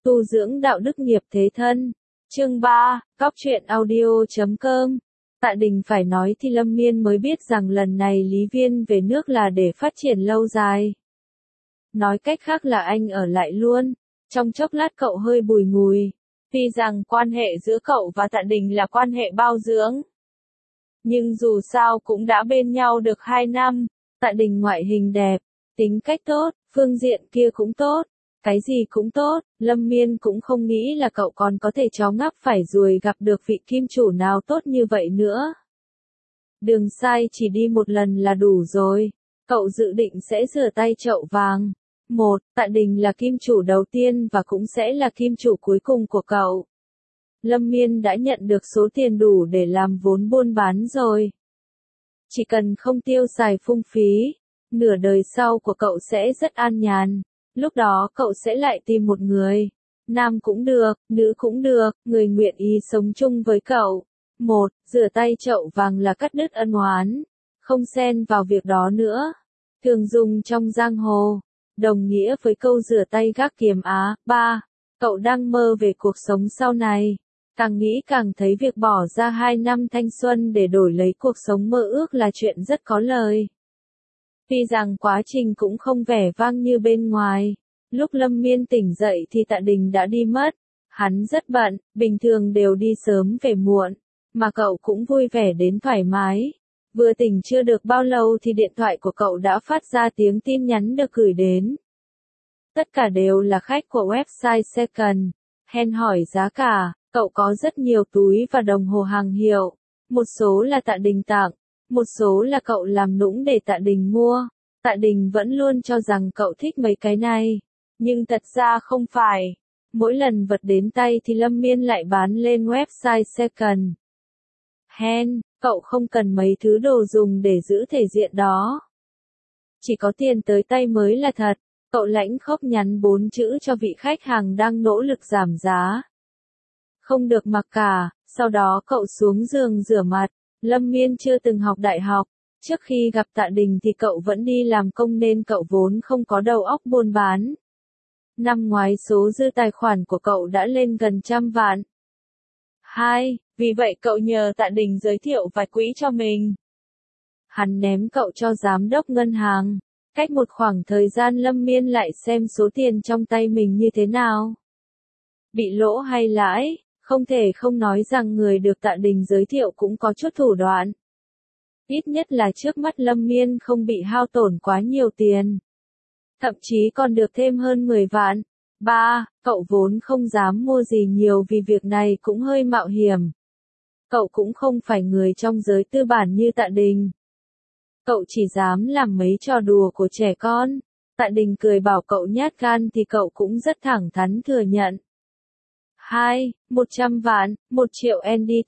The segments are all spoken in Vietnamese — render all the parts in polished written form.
Tu dưỡng đạo đức nghiệp thế thân. Chương 3, Cóc truyện audio.com. Tạ Đình phải nói thì Lâm Miên mới biết rằng lần này Lý Viên về nước là để phát triển lâu dài. Nói cách khác là anh ở lại luôn. Trong chốc lát cậu hơi bùi ngùi. Tuy rằng quan hệ giữa cậu và Tạ Đình là quan hệ bao dưỡng. Nhưng dù sao cũng đã bên nhau được 2 năm. Tạ Đình ngoại hình đẹp, tính cách tốt, phương diện kia cũng tốt. Cái gì cũng tốt, Lâm Miên cũng không nghĩ là cậu còn có thể chó ngáp phải ruồi gặp được vị kim chủ nào tốt như vậy nữa. Đường sai chỉ đi một lần là đủ rồi. Cậu dự định sẽ rửa tay chậu vàng. Tạ Đình là kim chủ đầu tiên và cũng sẽ là kim chủ cuối cùng của cậu. Lâm Miên đã nhận được số tiền đủ để làm vốn buôn bán rồi. Chỉ cần không tiêu xài phung phí, nửa đời sau của cậu sẽ rất an nhàn. Lúc đó cậu sẽ lại tìm một người. Nam cũng được, nữ cũng được, người nguyện ý sống chung với cậu. Rửa tay chậu vàng là cắt đứt ân oán. Không xen vào việc đó nữa. Thường dùng trong giang hồ. Đồng nghĩa với câu rửa tay gác kiếm á. Cậu đang mơ về cuộc sống sau này. Càng nghĩ càng thấy việc bỏ ra 2 năm thanh xuân để đổi lấy cuộc sống mơ ước là chuyện rất có lời. Tuy rằng quá trình cũng không vẻ vang như bên ngoài. Lúc Lâm Miên tỉnh dậy thì Tạ Đình đã đi mất. Hắn rất bận, bình thường đều đi sớm về muộn. Mà cậu cũng vui vẻ đến thoải mái. Vừa tỉnh chưa được bao lâu thì điện thoại của cậu đã phát ra tiếng tin nhắn được gửi đến. Tất cả đều là khách của website Second Hand hỏi giá cả. Cậu có rất nhiều túi và đồng hồ hàng hiệu. Một số là Tạ Đình tặng. Một số là cậu làm nũng để Tạ Đình mua. Tạ Đình vẫn luôn cho rằng cậu thích mấy cái này. Nhưng thật ra không phải. Mỗi lần vật đến tay thì Lâm Miên lại bán lên website Second Hand. Cậu không cần mấy thứ đồ dùng để giữ thể diện đó. Chỉ có tiền tới tay mới là thật. Cậu lãnh khóc nhắn 4 chữ cho vị khách hàng đang nỗ lực giảm giá. Không được mặc cả. Sau đó cậu xuống giường rửa mặt. Lâm Miên chưa từng học đại học. Trước khi gặp Tạ Đình thì cậu vẫn đi làm công nên cậu vốn không có đầu óc buôn bán. Năm ngoái số dư tài khoản của cậu đã lên gần 100 vạn. Vì vậy cậu nhờ Tạ Đình giới thiệu vài quỹ cho mình. Hắn ném cậu cho giám đốc ngân hàng. Cách một khoảng thời gian Lâm Miên lại xem số tiền trong tay mình như thế nào. Bị lỗ hay lãi, không thể không nói rằng người được Tạ Đình giới thiệu cũng có chút thủ đoạn. Ít nhất là trước mắt Lâm Miên không bị hao tổn quá nhiều tiền. Thậm chí còn được thêm hơn 10 vạn. Cậu vốn không dám mua gì nhiều vì việc này cũng hơi mạo hiểm. Cậu cũng không phải người trong giới tư bản như Tạ Đình. Cậu chỉ dám làm mấy trò đùa của trẻ con. Tạ Đình cười bảo cậu nhát gan thì cậu cũng rất thẳng thắn thừa nhận. 100 vạn, 1 triệu NDT.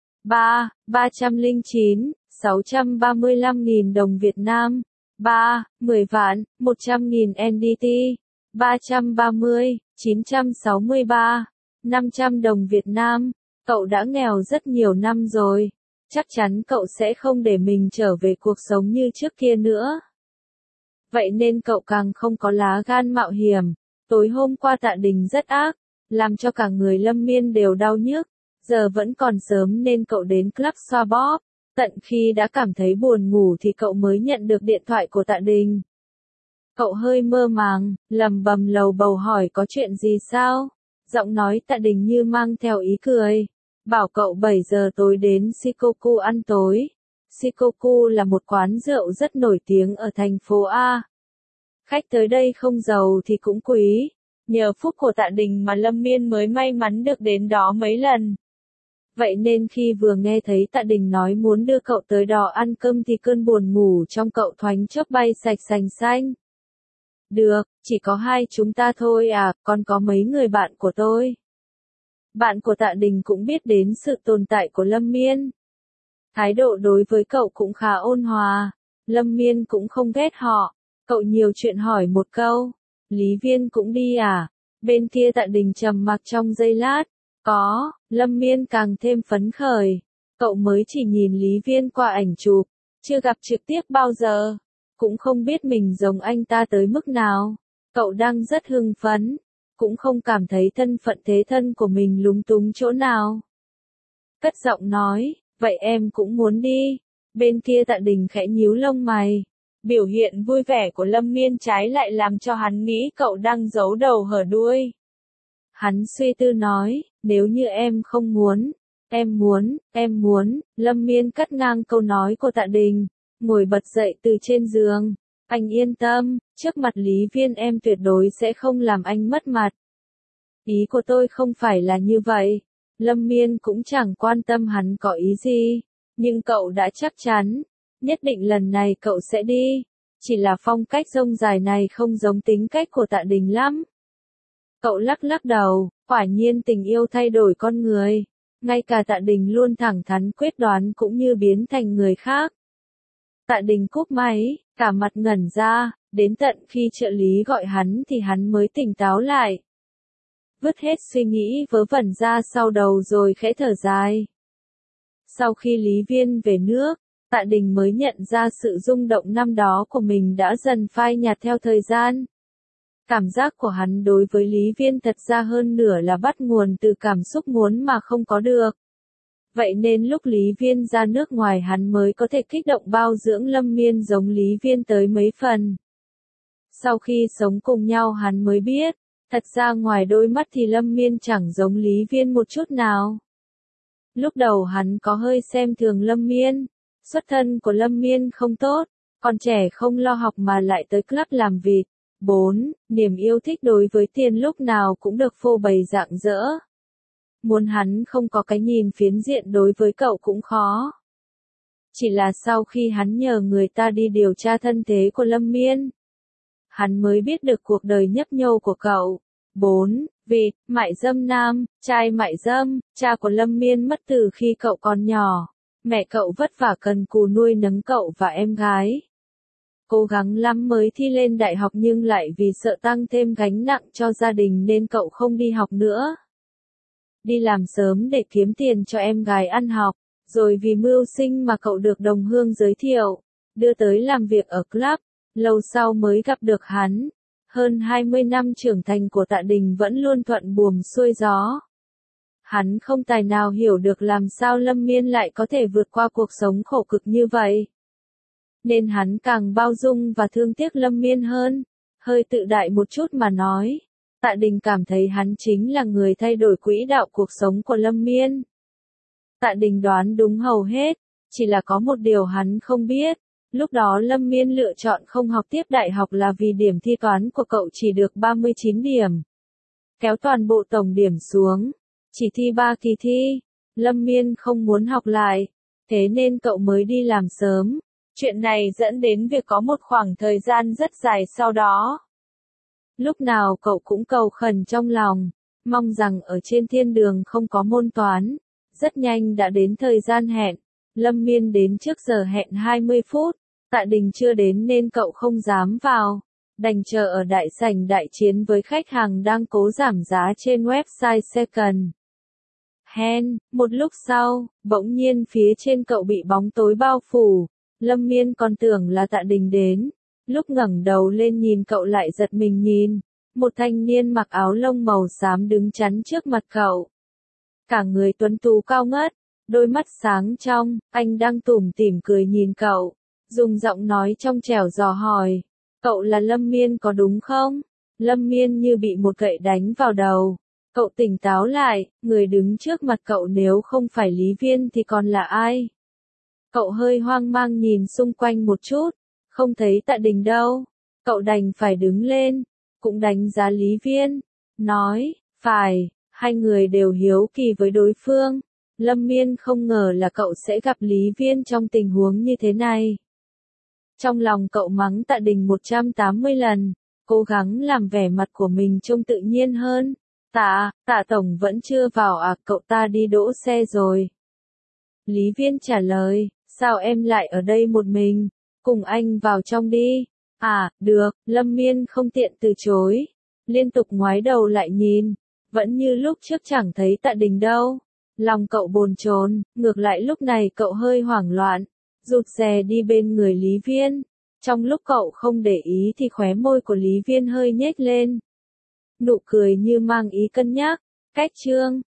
309, 635.000 đồng Việt Nam. 10 vạn, 100.000 NDT. 330, 963, 500 đồng Việt Nam. Cậu đã nghèo rất nhiều năm rồi. Chắc chắn cậu sẽ không để mình trở về cuộc sống như trước kia nữa. Vậy nên cậu càng không có lá gan mạo hiểm. Tối hôm qua Tạ Đình rất ác, làm cho cả người Lâm Miên đều đau nhức. Giờ vẫn còn sớm nên cậu đến club xoa bóp. Tận khi đã cảm thấy buồn ngủ thì cậu mới nhận được điện thoại của Tạ Đình. Cậu hơi mơ màng, lầm bầm lầu bầu hỏi có chuyện gì sao? Giọng nói Tạ Đình như mang theo ý cười. Bảo cậu 7 giờ tối đến Shikoku ăn tối. Shikoku là một quán rượu rất nổi tiếng ở thành phố A. Khách tới đây không giàu thì cũng quý. Nhờ phúc của Tạ Đình mà Lâm Miên mới may mắn được đến đó mấy lần. Vậy nên khi vừa nghe thấy Tạ Đình nói muốn đưa cậu tới đó ăn cơm thì cơn buồn ngủ trong cậu thoáng chốc bay sạch sành xanh. Được, chỉ có 2 chúng ta thôi à, còn có mấy người bạn của tôi. Bạn của Tạ Đình cũng biết đến sự tồn tại của Lâm Miên. Thái độ đối với cậu cũng khá ôn hòa. Lâm Miên cũng không ghét họ. Cậu nhiều chuyện hỏi một câu. Lý Viên cũng đi à? Bên kia Tạ Đình trầm mặc trong giây lát. Có, Lâm Miên càng thêm phấn khởi. Cậu mới chỉ nhìn Lý Viên qua ảnh chụp, chưa gặp trực tiếp bao giờ. Cũng không biết mình giống anh ta tới mức nào. Cậu đang rất hưng phấn. cũng không cảm thấy thân phận thế thân của mình lúng túng chỗ nào. Cất giọng nói, vậy em cũng muốn đi. Bên kia Tạ Đình khẽ nhíu lông mày. Biểu hiện vui vẻ của Lâm Miên trái lại làm cho hắn nghĩ cậu đang giấu đầu hở đuôi. Hắn suy tư nói, nếu như em không muốn, em muốn, Lâm Miên cắt ngang câu nói của Tạ Đình, ngồi bật dậy từ trên giường. Anh yên tâm, trước mặt Lý Viên em tuyệt đối sẽ không làm anh mất mặt. Ý của tôi không phải là như vậy. Lâm Miên cũng chẳng quan tâm hắn có ý gì, nhưng cậu đã chắc chắn, nhất định lần này cậu sẽ đi. Chỉ là phong cách rông dài này không giống tính cách của Tạ Đình lắm. Cậu lắc lắc đầu, quả nhiên tình yêu thay đổi con người. Ngay cả Tạ Đình luôn thẳng thắn quyết đoán cũng như biến thành người khác. Tạ Đình cúp máy, cả mặt ngẩn ra, đến tận khi trợ lý gọi hắn thì hắn mới tỉnh táo lại. Vứt hết suy nghĩ vớ vẩn ra sau đầu rồi khẽ thở dài. Sau khi Lý Viên về nước, Tạ Đình mới nhận ra sự rung động năm đó của mình đã dần phai nhạt theo thời gian. Cảm giác của hắn đối với Lý Viên thật ra hơn nửa là bắt nguồn từ cảm xúc muốn mà không có được. Vậy nên lúc Lý Viên ra nước ngoài hắn mới có thể kích động bao dưỡng Lâm Miên giống Lý Viên tới mấy phần. Sau khi sống cùng nhau hắn mới biết, thật ra ngoài đôi mắt thì Lâm Miên chẳng giống Lý Viên một chút nào. Lúc đầu hắn có hơi xem thường Lâm Miên, xuất thân của Lâm Miên không tốt, còn trẻ không lo học mà lại tới club làm vịt. 4. Niềm yêu thích đối với tiền lúc nào cũng được phô bày rạng rỡ. Muốn hắn không có cái nhìn phiến diện đối với cậu cũng khó. Chỉ là sau khi hắn nhờ người ta đi điều tra thân thế của Lâm Miên, hắn mới biết được cuộc đời nhấp nhô của cậu. 4. Vịt, mại dâm nam, trai mại dâm, cha của Lâm Miên mất từ khi cậu còn nhỏ. Mẹ cậu vất vả cần cù nuôi nấng cậu và em gái. Cố gắng lắm mới thi lên đại học nhưng lại vì sợ tăng thêm gánh nặng cho gia đình nên cậu không đi học nữa. Đi làm sớm để kiếm tiền cho em gái ăn học, rồi vì mưu sinh mà cậu được đồng hương giới thiệu, đưa tới làm việc ở club, lâu sau mới gặp được hắn. Hơn 20 năm trưởng thành của Tạ Đình vẫn luôn thuận buồm xuôi gió. Hắn không tài nào hiểu được làm sao Lâm Miên lại có thể vượt qua cuộc sống khổ cực như vậy. Nên hắn càng bao dung và thương tiếc Lâm Miên hơn, hơi tự đại một chút mà nói. Tạ Đình cảm thấy hắn chính là người thay đổi quỹ đạo cuộc sống của Lâm Miên. Tạ Đình đoán đúng hầu hết, chỉ là có một điều hắn không biết. Lúc đó Lâm Miên lựa chọn không học tiếp đại học là vì điểm thi toán của cậu chỉ được 39 điểm. Kéo toàn bộ tổng điểm xuống, chỉ thi 3 kỳ thi. Lâm Miên không muốn học lại, thế nên cậu mới đi làm sớm. Chuyện này dẫn đến việc có một khoảng thời gian rất dài sau đó. Lúc nào cậu cũng cầu khẩn trong lòng, mong rằng ở trên thiên đường không có môn toán. Rất nhanh đã đến thời gian hẹn, Lâm Miên đến trước giờ hẹn 20 phút, Tạ Đình chưa đến nên cậu không dám vào, đành chờ ở đại sảnh đại chiến với khách hàng đang cố giảm giá trên website Second Hand. Một lúc sau, bỗng nhiên phía trên cậu bị bóng tối bao phủ, Lâm Miên còn tưởng là Tạ Đình đến. Lúc ngẩng đầu lên nhìn cậu lại giật mình nhìn, một thanh niên mặc áo lông màu xám đứng chắn trước mặt cậu. Cả người tuấn tú cao ngất, đôi mắt sáng trong, anh đang tủm tỉm cười nhìn cậu, dùng giọng nói trong trẻo dò hỏi, cậu là Lâm Miên có đúng không? Lâm Miên như bị một gậy đánh vào đầu. Cậu tỉnh táo lại, người đứng trước mặt cậu nếu không phải Lý Viên thì còn là ai? Cậu hơi hoang mang nhìn xung quanh một chút, không thấy Tạ Đình đâu. Cậu đành phải đứng lên, cũng đánh giá Lý Viên, nói, phải, hai người đều hiếu kỳ với đối phương. Lâm Miên không ngờ là cậu sẽ gặp Lý Viên trong tình huống như thế này. Trong lòng cậu mắng Tạ Đình 180 lần, cố gắng làm vẻ mặt của mình trông tự nhiên hơn. Tạ Tổng vẫn chưa vào à, cậu ta đi đỗ xe rồi. Lý Viên trả lời, sao em lại ở đây một mình, cùng anh vào trong đi. À, được, Lâm Miên không tiện từ chối, liên tục ngoái đầu lại nhìn, vẫn như lúc trước chẳng thấy Tạ Đình đâu. Lòng cậu bồn chồn, ngược lại lúc này cậu hơi hoảng loạn, rụt rè đi bên người Lý Viên. Trong lúc cậu không để ý thì khóe môi của Lý Viên hơi nhếch lên. Nụ cười như mang ý cân nhắc. Cách chương